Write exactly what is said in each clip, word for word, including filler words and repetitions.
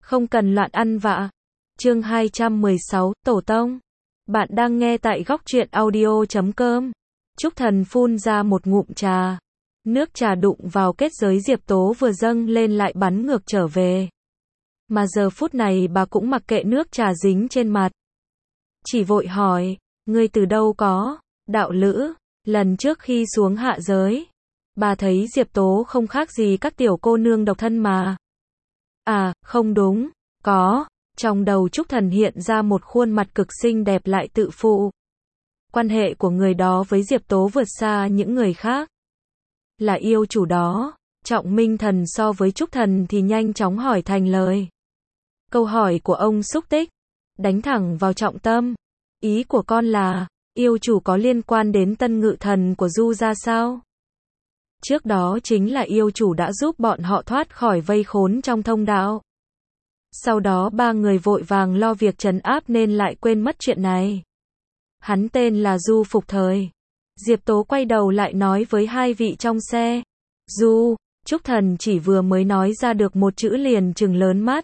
Không cần loạn ăn vạ. Chương hai trăm mười sáu, Tổ Tông. Bạn đang nghe tại góc truyện audio chấm com. Trúc Thần phun ra một ngụm trà. Nước trà đụng vào kết giới Diệp Tố vừa dâng lên lại bắn ngược trở về. Mà giờ phút này bà cũng mặc kệ nước trà dính trên mặt. Chỉ vội hỏi, ngươi từ đâu có, đạo lữ, lần trước khi xuống hạ giới. Bà thấy Diệp Tố không khác gì các tiểu cô nương độc thân mà. À, không đúng, có, trong đầu Trúc Thần hiện ra một khuôn mặt cực xinh đẹp lại tự phụ. Quan hệ của người đó với Diệp Tố vượt xa những người khác. Là yêu chủ đó. Trọng Minh Thần so với Trúc Thần thì nhanh chóng hỏi thành lời. Câu hỏi của ông xúc tích, đánh thẳng vào trọng tâm. Ý của con là, yêu chủ có liên quan đến tân ngự thần của Du gia sao? Trước đó chính là yêu chủ đã giúp bọn họ thoát khỏi vây khốn trong thông đạo. Sau đó ba người vội vàng lo việc trấn áp nên lại quên mất chuyện này. Hắn tên là Du Phục Thời. Diệp Tố quay đầu lại nói với hai vị trong xe. Du, Trúc Thần chỉ vừa mới nói ra được một chữ liền trừng lớn mắt.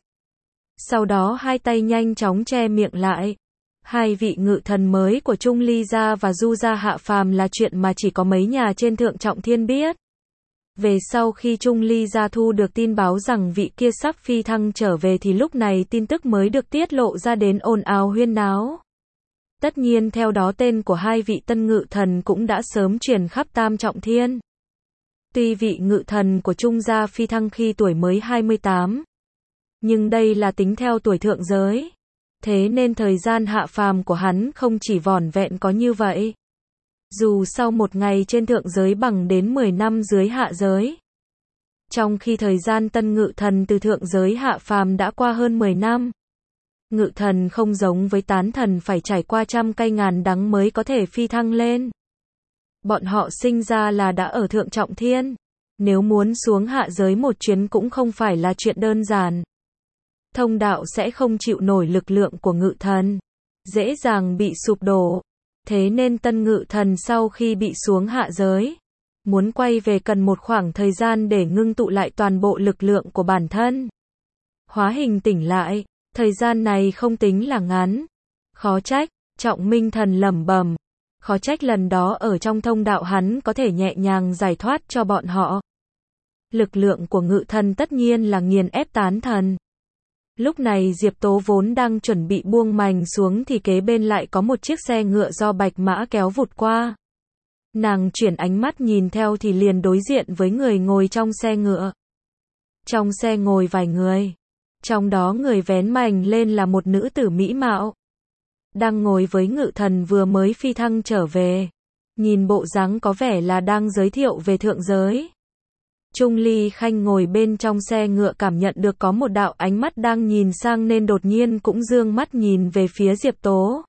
Sau đó hai tay nhanh chóng che miệng lại. Hai vị ngự thần mới của Trung Ly gia và Du gia hạ phàm là chuyện mà chỉ có mấy nhà trên Thượng Trọng Thiên biết. Về sau khi Trung Ly gia thu được tin báo rằng vị kia sắp phi thăng trở về thì lúc này tin tức mới được tiết lộ ra đến ồn ào huyên náo. Tất nhiên theo đó tên của hai vị tân ngự thần cũng đã sớm truyền khắp Tam Trọng Thiên. Tuy vị ngự thần của Trung gia phi thăng khi tuổi mới hai mươi tám, nhưng đây là tính theo tuổi thượng giới. Thế nên thời gian hạ phàm của hắn không chỉ vỏn vẹn có như vậy. Dù sau một ngày trên thượng giới bằng đến mười năm dưới hạ giới. Trong khi thời gian tân ngự thần từ thượng giới hạ phàm đã qua hơn mười năm. Ngự thần không giống với tán thần phải trải qua trăm cây ngàn đắng mới có thể phi thăng lên. Bọn họ sinh ra là đã ở Thượng Trọng Thiên. Nếu muốn xuống hạ giới một chuyến cũng không phải là chuyện đơn giản. Thông đạo sẽ không chịu nổi lực lượng của ngự thần. Dễ dàng bị sụp đổ. Thế nên tân ngự thần sau khi bị xuống hạ giới, muốn quay về cần một khoảng thời gian để ngưng tụ lại toàn bộ lực lượng của bản thân. Hóa hình tỉnh lại, thời gian này không tính là ngắn. Khó trách, Trọng Minh Thần lẩm bẩm. Khó trách lần đó ở trong thông đạo hắn có thể nhẹ nhàng giải thoát cho bọn họ. Lực lượng của ngự thần tất nhiên là nghiền ép tán thần. Lúc này Diệp Tố vốn đang chuẩn bị buông mành xuống thì kế bên lại có một chiếc xe ngựa do bạch mã kéo vụt qua. Nàng chuyển ánh mắt nhìn theo thì liền đối diện với người ngồi trong xe ngựa. Trong xe ngồi vài người. Trong đó người vén mành lên là một nữ tử mỹ mạo. Đang ngồi với ngự thần vừa mới phi thăng trở về. Nhìn bộ dáng có vẻ là đang giới thiệu về thượng giới. Trung Ly Khanh ngồi bên trong xe ngựa cảm nhận được có một đạo ánh mắt đang nhìn sang nên đột nhiên cũng dương mắt nhìn về phía Diệp Tố.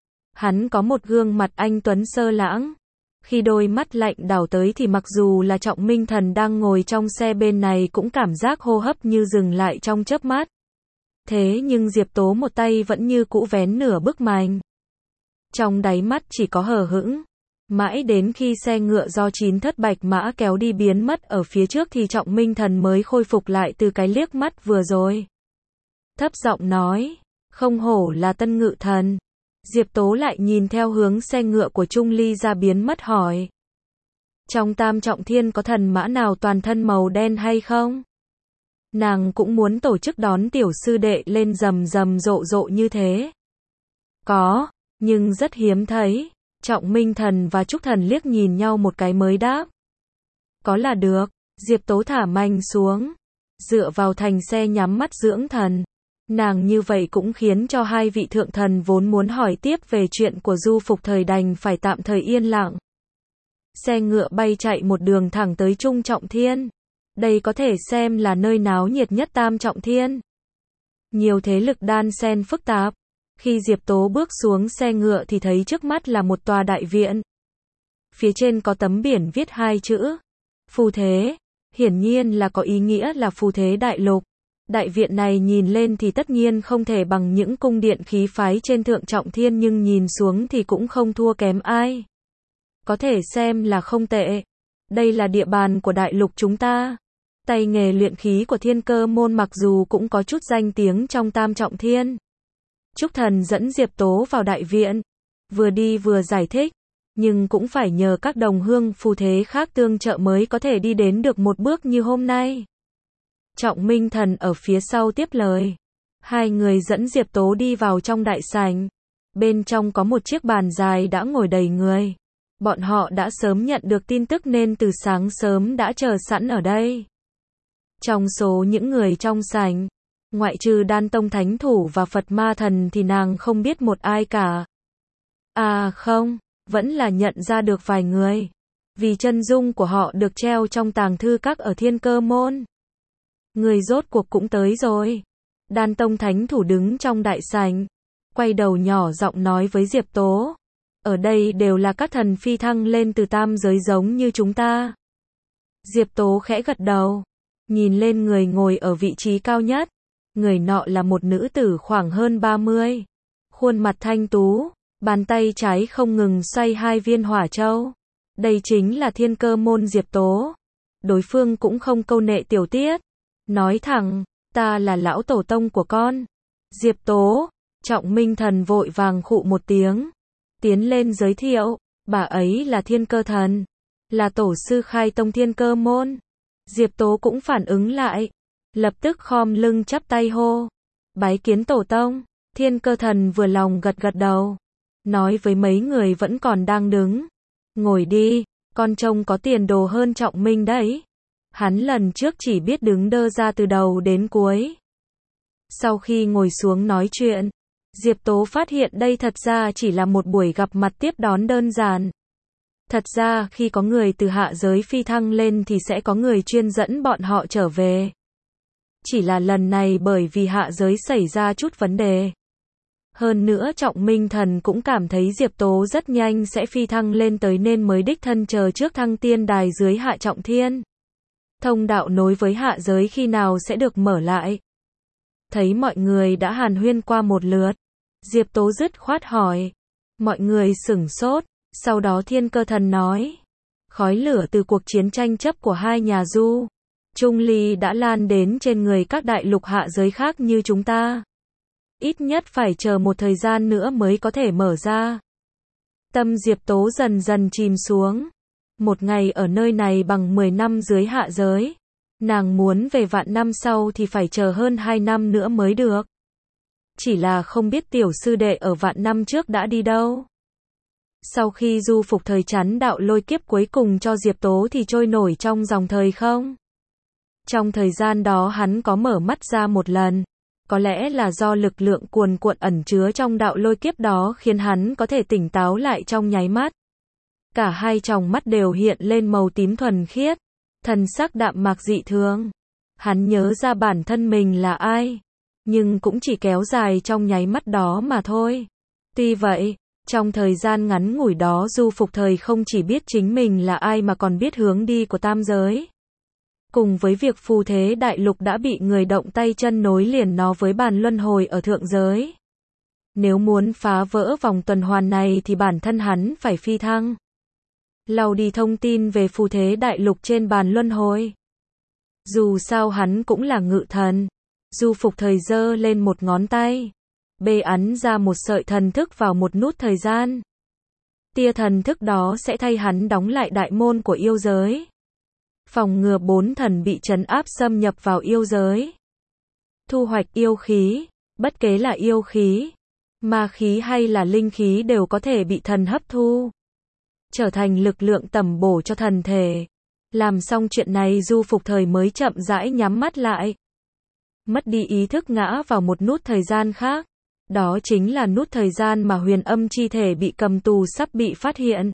Hắn có một gương mặt anh tuấn sơ lãng. Khi đôi mắt lạnh đảo tới thì mặc dù là Trọng Minh Thần đang ngồi trong xe bên này cũng cảm giác hô hấp như dừng lại trong chớp mắt. Thế nhưng Diệp Tố một tay vẫn như cũ vén nửa bức mành. Trong đáy mắt chỉ có hờ hững. Mãi đến khi xe ngựa do chín thất bạch mã kéo đi biến mất ở phía trước thì Trọng Minh Thần mới khôi phục lại từ cái liếc mắt vừa rồi. Thấp giọng nói, không hổ là tân ngự thần. Diệp Tố lại nhìn theo hướng xe ngựa của Trung Ly ra biến mất hỏi. Trong Tam Trọng Thiên có thần mã nào toàn thân màu đen hay không? Nàng cũng muốn tổ chức đón tiểu sư đệ lên rầm rầm rộ rộ như thế. Có, nhưng rất hiếm thấy. Trọng Minh Thần và Trúc Thần liếc nhìn nhau một cái mới đáp. Có là được. Diệp Tố thả mành xuống. Dựa vào thành xe nhắm mắt dưỡng thần. Nàng như vậy cũng khiến cho hai vị thượng thần vốn muốn hỏi tiếp về chuyện của Du Phục Thời đành phải tạm thời yên lặng. Xe ngựa bay chạy một đường thẳng tới Trung Trọng Thiên. Đây có thể xem là nơi náo nhiệt nhất Tam Trọng Thiên. Nhiều thế lực đan xen phức tạp. Khi Diệp Tố bước xuống xe ngựa thì thấy trước mắt là một tòa đại viện. Phía trên có tấm biển viết hai chữ. Phù Thế. Hiển nhiên là có ý nghĩa là Phù Thế Đại Lục. Đại viện này nhìn lên thì tất nhiên không thể bằng những cung điện khí phái trên Thượng Trọng Thiên nhưng nhìn xuống thì cũng không thua kém ai. Có thể xem là không tệ. Đây là địa bàn của đại lục chúng ta. Tay nghề luyện khí của Thiên Cơ môn mặc dù cũng có chút danh tiếng trong Tam Trọng Thiên. Trúc Thần dẫn Diệp Tố vào đại viện, vừa đi vừa giải thích, nhưng cũng phải nhờ các đồng hương phù thế khác tương trợ mới có thể đi đến được một bước như hôm nay. Trọng Minh Thần ở phía sau tiếp lời. Hai người dẫn Diệp Tố đi vào trong đại sảnh. Bên trong có một chiếc bàn dài đã ngồi đầy người. Bọn họ đã sớm nhận được tin tức nên từ sáng sớm đã chờ sẵn ở đây. Trong số những người trong sảnh, ngoại trừ Đan Tông Thánh Thủ và Phật Ma Thần thì nàng không biết một ai cả. À không, vẫn là nhận ra được vài người. Vì chân dung của họ được treo trong tàng thư các ở Thiên Cơ môn. Người rốt cuộc cũng tới rồi. Đan Tông Thánh Thủ đứng trong đại sảnh, quay đầu nhỏ giọng nói với Diệp Tố. Ở đây đều là các thần phi thăng lên từ tam giới giống như chúng ta. Diệp Tố khẽ gật đầu, nhìn lên người ngồi ở vị trí cao nhất. Người nọ là một nữ tử khoảng hơn ba mươi. Khuôn mặt thanh tú, bàn tay trái không ngừng xoay hai viên hỏa châu. Đây chính là Thiên Cơ môn Diệp Tố. Đối phương cũng không câu nệ tiểu tiết. Nói thẳng, ta là lão tổ tông của con. Diệp Tố, Trọng Minh Thần vội vàng khụ một tiếng. Tiến lên giới thiệu, bà ấy là Thiên Cơ Thần. Là tổ sư khai tông Thiên Cơ môn. Diệp Tố cũng phản ứng lại. Lập tức khom lưng chắp tay hô. Bái kiến tổ tông. Thiên Cơ Thần vừa lòng gật gật đầu. Nói với mấy người vẫn còn đang đứng. Ngồi đi, con trông có tiền đồ hơn Trọng Minh đấy. Hắn lần trước chỉ biết đứng đơ ra từ đầu đến cuối. Sau khi ngồi xuống nói chuyện, Diệp Tố phát hiện đây thật ra chỉ là một buổi gặp mặt tiếp đón đơn giản. Thật ra khi có người từ hạ giới phi thăng lên thì sẽ có người chuyên dẫn bọn họ trở về. Chỉ là lần này bởi vì hạ giới xảy ra chút vấn đề. Hơn nữa Trọng Minh Thần cũng cảm thấy Diệp Tố rất nhanh sẽ phi thăng lên tới nên mới đích thân chờ trước thăng tiên đài dưới hạ trọng thiên. Thông đạo nối với hạ giới khi nào sẽ được mở lại. Thấy mọi người đã hàn huyên qua một lượt, Diệp Tố dứt khoát hỏi. Mọi người sửng sốt, sau đó Thiên Cơ Thần nói. Khói lửa từ cuộc chiến tranh chấp của hai nhà Du, Trung Ly đã lan đến trên người các đại lục hạ giới khác như chúng ta. Ít nhất phải chờ một thời gian nữa mới có thể mở ra. Tâm Diệp Tố dần dần chìm xuống. Một ngày ở nơi này bằng mười năm dưới hạ giới. Nàng muốn về vạn năm sau thì phải chờ hơn hai năm nữa mới được. Chỉ là không biết tiểu sư đệ ở vạn năm trước đã đi đâu. Sau khi du phục thời chắn đạo lôi kiếp cuối cùng cho Diệp Tố thì trôi nổi trong dòng thời không. Trong thời gian đó hắn có mở mắt ra một lần. Có lẽ là do lực lượng cuồn cuộn ẩn chứa trong đạo lôi kiếp đó khiến hắn có thể tỉnh táo lại trong nháy mắt. Cả hai tròng mắt đều hiện lên màu tím thuần khiết, thần sắc đạm mạc dị thường. Hắn nhớ ra bản thân mình là ai, nhưng cũng chỉ kéo dài trong nháy mắt đó mà thôi. Tuy vậy, trong thời gian ngắn ngủi đó du phục thời không chỉ biết chính mình là ai mà còn biết hướng đi của tam giới. Cùng với việc phù thế đại lục đã bị người động tay chân nối liền nó với bàn luân hồi ở thượng giới. Nếu muốn phá vỡ vòng tuần hoàn này thì bản thân hắn phải phi thăng. Lau đi thông tin về phù thế đại lục trên bàn luân hồi. Dù sao hắn cũng là ngự thần. Du phục thời giơ lên một ngón tay. Bê ấn ra một sợi thần thức vào một nút thời gian. Tia thần thức đó sẽ thay hắn đóng lại đại môn của yêu giới. Phòng ngừa bốn thần bị trấn áp xâm nhập vào yêu giới. Thu hoạch yêu khí. Bất kể là yêu khí, ma khí hay là linh khí đều có thể bị thần hấp thu. Trở thành lực lượng tầm bổ cho thần thể. Làm xong chuyện này du phục thời mới chậm rãi nhắm mắt lại. Mất đi ý thức ngã vào một nút thời gian khác. Đó chính là nút thời gian mà huyền âm chi thể bị cầm tù sắp bị phát hiện.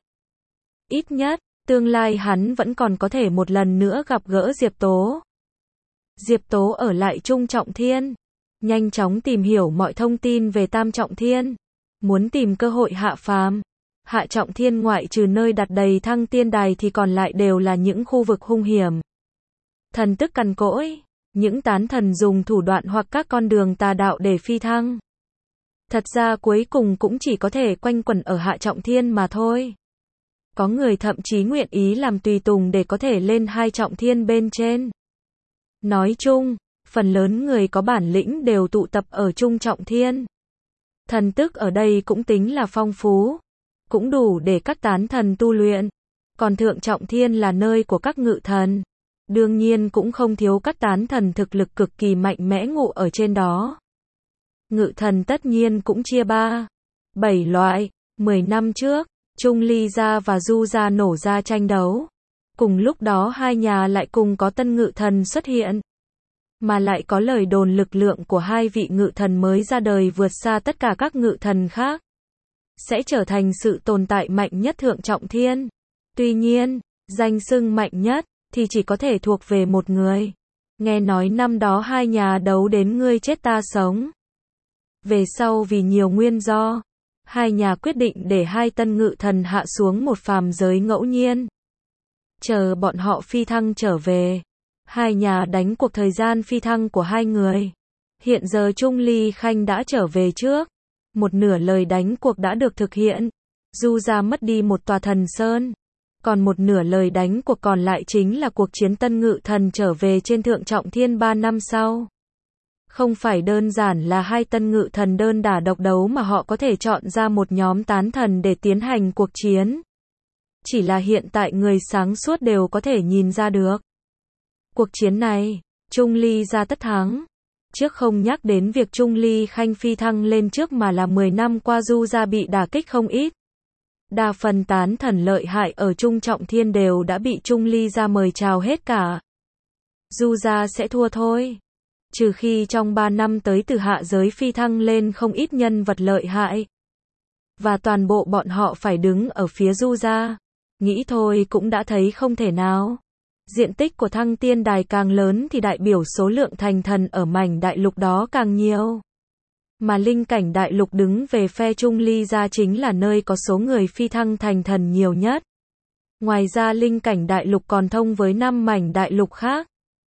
Ít nhất, tương lai hắn vẫn còn có thể một lần nữa gặp gỡ Diệp Tố. Diệp Tố ở lại Trung Trọng Thiên. Nhanh chóng tìm hiểu mọi thông tin về Tam Trọng Thiên. Muốn tìm cơ hội hạ phàm. Hạ Trọng Thiên ngoại trừ nơi đặt đầy thăng tiên đài thì còn lại đều là những khu vực hung hiểm. Thần tức cằn cỗi. Những tán thần dùng thủ đoạn hoặc các con đường tà đạo để phi thăng. Thật ra cuối cùng cũng chỉ có thể quanh quẩn ở Hạ Trọng Thiên mà thôi. Có người thậm chí nguyện ý làm tùy tùng để có thể lên hai trọng thiên bên trên. Nói chung, phần lớn người có bản lĩnh đều tụ tập ở Trung Trọng Thiên. Thần tức ở đây cũng tính là phong phú, cũng đủ để các tán thần tu luyện. Còn Thượng Trọng Thiên là nơi của các ngự thần. Đương nhiên cũng không thiếu các tán thần thực lực cực kỳ mạnh mẽ ngụ ở trên đó. Ngự thần tất nhiên cũng chia ba, bảy loại. Mười năm trước, Trung Ly gia và Du gia nổ ra tranh đấu. Cùng lúc đó hai nhà lại cùng có tân ngự thần xuất hiện. Mà lại có lời đồn lực lượng của hai vị ngự thần mới ra đời vượt xa tất cả các ngự thần khác. Sẽ trở thành sự tồn tại mạnh nhất Thượng Trọng Thiên. Tuy nhiên, danh xưng mạnh nhất thì chỉ có thể thuộc về một người. Nghe nói năm đó hai nhà đấu đến ngươi chết ta sống. Về sau vì nhiều nguyên do, hai nhà quyết định để hai tân ngự thần hạ xuống một phàm giới ngẫu nhiên. Chờ bọn họ phi thăng trở về, hai nhà đánh cuộc thời gian phi thăng của hai người. Hiện giờ Trung Ly Khanh đã trở về trước. Một nửa lời đánh cuộc đã được thực hiện. Du gia mất đi một tòa thần sơn. Còn một nửa lời đánh cuộc còn lại chính là cuộc chiến tân ngự thần trở về trên Thượng Trọng Thiên ba năm sau. Không phải đơn giản là hai tân ngự thần đơn đả độc đấu mà họ có thể chọn ra một nhóm tán thần để tiến hành cuộc chiến. Chỉ là hiện tại người sáng suốt đều có thể nhìn ra được. Cuộc chiến này, Trung Ly gia tất thắng. Trước không nhắc đến việc Trung Ly Khanh phi thăng lên trước mà là mười năm qua Du gia bị đả kích không ít. Đa phần tán thần lợi hại ở Trung Trọng Thiên đều đã bị Trung Ly gia mời chào hết cả. Du gia sẽ thua thôi. Trừ khi trong ba năm tới từ hạ giới phi thăng lên không ít nhân vật lợi hại. Và toàn bộ bọn họ phải đứng ở phía Du gia. Nghĩ thôi cũng đã thấy không thể nào. Diện tích của Thăng Tiên Đài càng lớn thì đại biểu số lượng thành thần ở mảnh đại lục đó càng nhiều. Mà linh cảnh đại lục đứng về phe Trung Ly gia chính là nơi có số người phi thăng thành thần nhiều nhất. Ngoài ra linh cảnh đại lục còn thông với năm mảnh đại lục khác.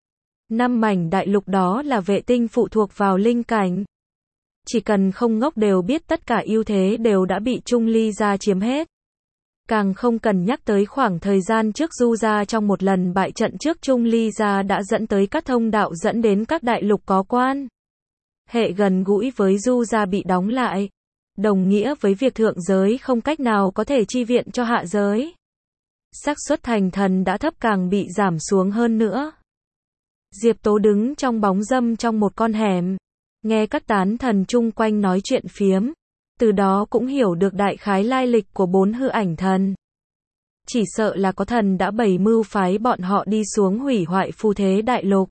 Năm mảnh đại lục đó là vệ tinh phụ thuộc vào linh cảnh. Chỉ cần không ngốc đều biết tất cả ưu thế đều đã bị Trung Ly gia chiếm hết. Càng không cần nhắc tới khoảng thời gian trước Du gia trong một lần bại trận trước Trung Ly gia đã dẫn tới các thông đạo dẫn đến các đại lục có quan hệ gần gũi với Du gia bị đóng lại, đồng nghĩa với việc thượng giới không cách nào có thể chi viện cho hạ giới. Xác suất thành thần đã thấp càng bị giảm xuống hơn nữa. Diệp Tố đứng trong bóng râm trong một con hẻm, nghe các tán thần chung quanh nói chuyện phiếm, từ đó cũng hiểu được đại khái lai lịch của bốn hư ảnh thần. Chỉ sợ là có thần đã bày mưu phái bọn họ đi xuống hủy hoại phù thế đại lục.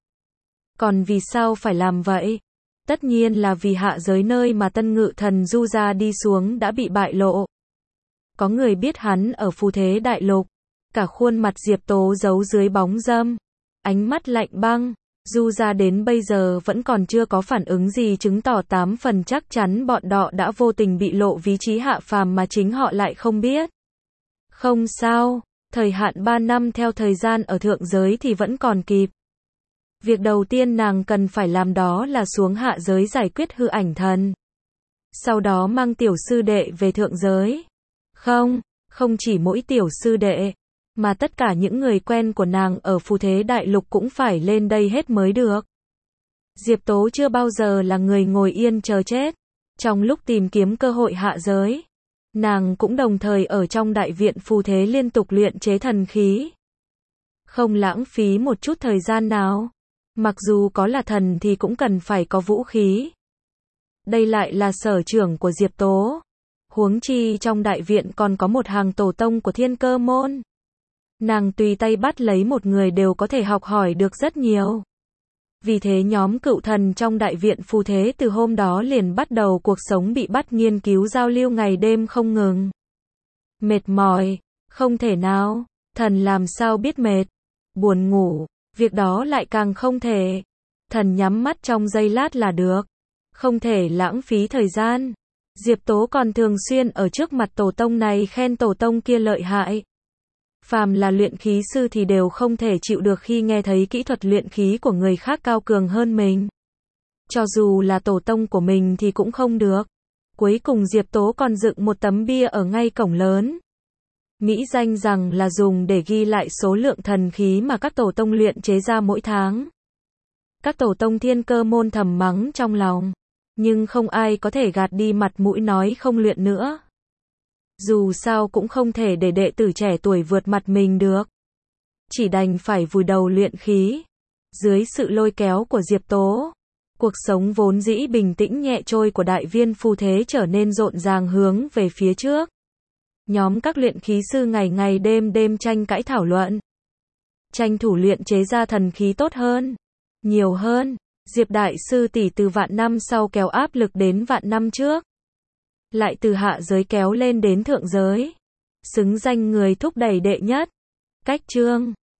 Còn vì sao phải làm vậy? Tất nhiên là vì hạ giới nơi mà tân ngự thần Du gia đi xuống đã bị bại lộ. Có người biết hắn ở phù thế đại lục. Cả khuôn mặt Diệp Tố giấu dưới bóng râm. Ánh mắt lạnh băng. Du gia đến bây giờ vẫn còn chưa có phản ứng gì chứng tỏ tám phần chắc chắn bọn họ đã vô tình bị lộ vị trí hạ phàm mà chính họ lại không biết. Không sao, thời hạn ba năm theo thời gian ở thượng giới thì vẫn còn kịp. Việc đầu tiên nàng cần phải làm đó là xuống hạ giới giải quyết hư ảnh thần. Sau đó mang tiểu sư đệ về thượng giới. Không, không chỉ mỗi tiểu sư đệ, mà tất cả những người quen của nàng ở phù thế đại lục cũng phải lên đây hết mới được. Diệp Tố chưa bao giờ là người ngồi yên chờ chết. Trong lúc tìm kiếm cơ hội hạ giới, nàng cũng đồng thời ở trong đại viện phù thế liên tục luyện chế thần khí. Không lãng phí một chút thời gian nào. Mặc dù có là thần thì cũng cần phải có vũ khí. Đây lại là sở trường của Diệp Tố. Huống chi trong đại viện còn có một hàng tổ tông của Thiên Cơ môn. Nàng tùy tay bắt lấy một người đều có thể học hỏi được rất nhiều. Vì thế nhóm cựu thần trong đại viện phù thế từ hôm đó liền bắt đầu cuộc sống bị bắt nghiên cứu giao lưu ngày đêm không ngừng. Mệt mỏi, không thể nào, thần làm sao biết mệt, buồn ngủ, việc đó lại càng không thể. Thần nhắm mắt trong giây lát là được, không thể lãng phí thời gian. Diệp Tố còn thường xuyên ở trước mặt tổ tông này khen tổ tông kia lợi hại. Phàm là luyện khí sư thì đều không thể chịu được khi nghe thấy kỹ thuật luyện khí của người khác cao cường hơn mình. Cho dù là tổ tông của mình thì cũng không được. Cuối cùng Diệp Tố còn dựng một tấm bia ở ngay cổng lớn. Mỹ danh rằng là dùng để ghi lại số lượng thần khí mà các tổ tông luyện chế ra mỗi tháng. Các tổ tông thiên cơ môn thầm mắng trong lòng. Nhưng không ai có thể gạt đi mặt mũi nói không luyện nữa. Dù sao cũng không thể để đệ tử trẻ tuổi vượt mặt mình được. Chỉ đành phải vùi đầu luyện khí. Dưới sự lôi kéo của Diệp Tố, cuộc sống vốn dĩ bình tĩnh nhẹ trôi của đại viên phu thế trở nên rộn ràng hướng về phía trước. Nhóm các luyện khí sư ngày ngày đêm đêm tranh cãi thảo luận. Tranh thủ luyện chế ra thần khí tốt hơn, nhiều hơn. Diệp đại sư tỷ từ vạn năm sau kéo áp lực đến vạn năm trước. Lại từ hạ giới kéo lên đến thượng giới. Xứng danh người thúc đẩy đệ nhất. Cách chương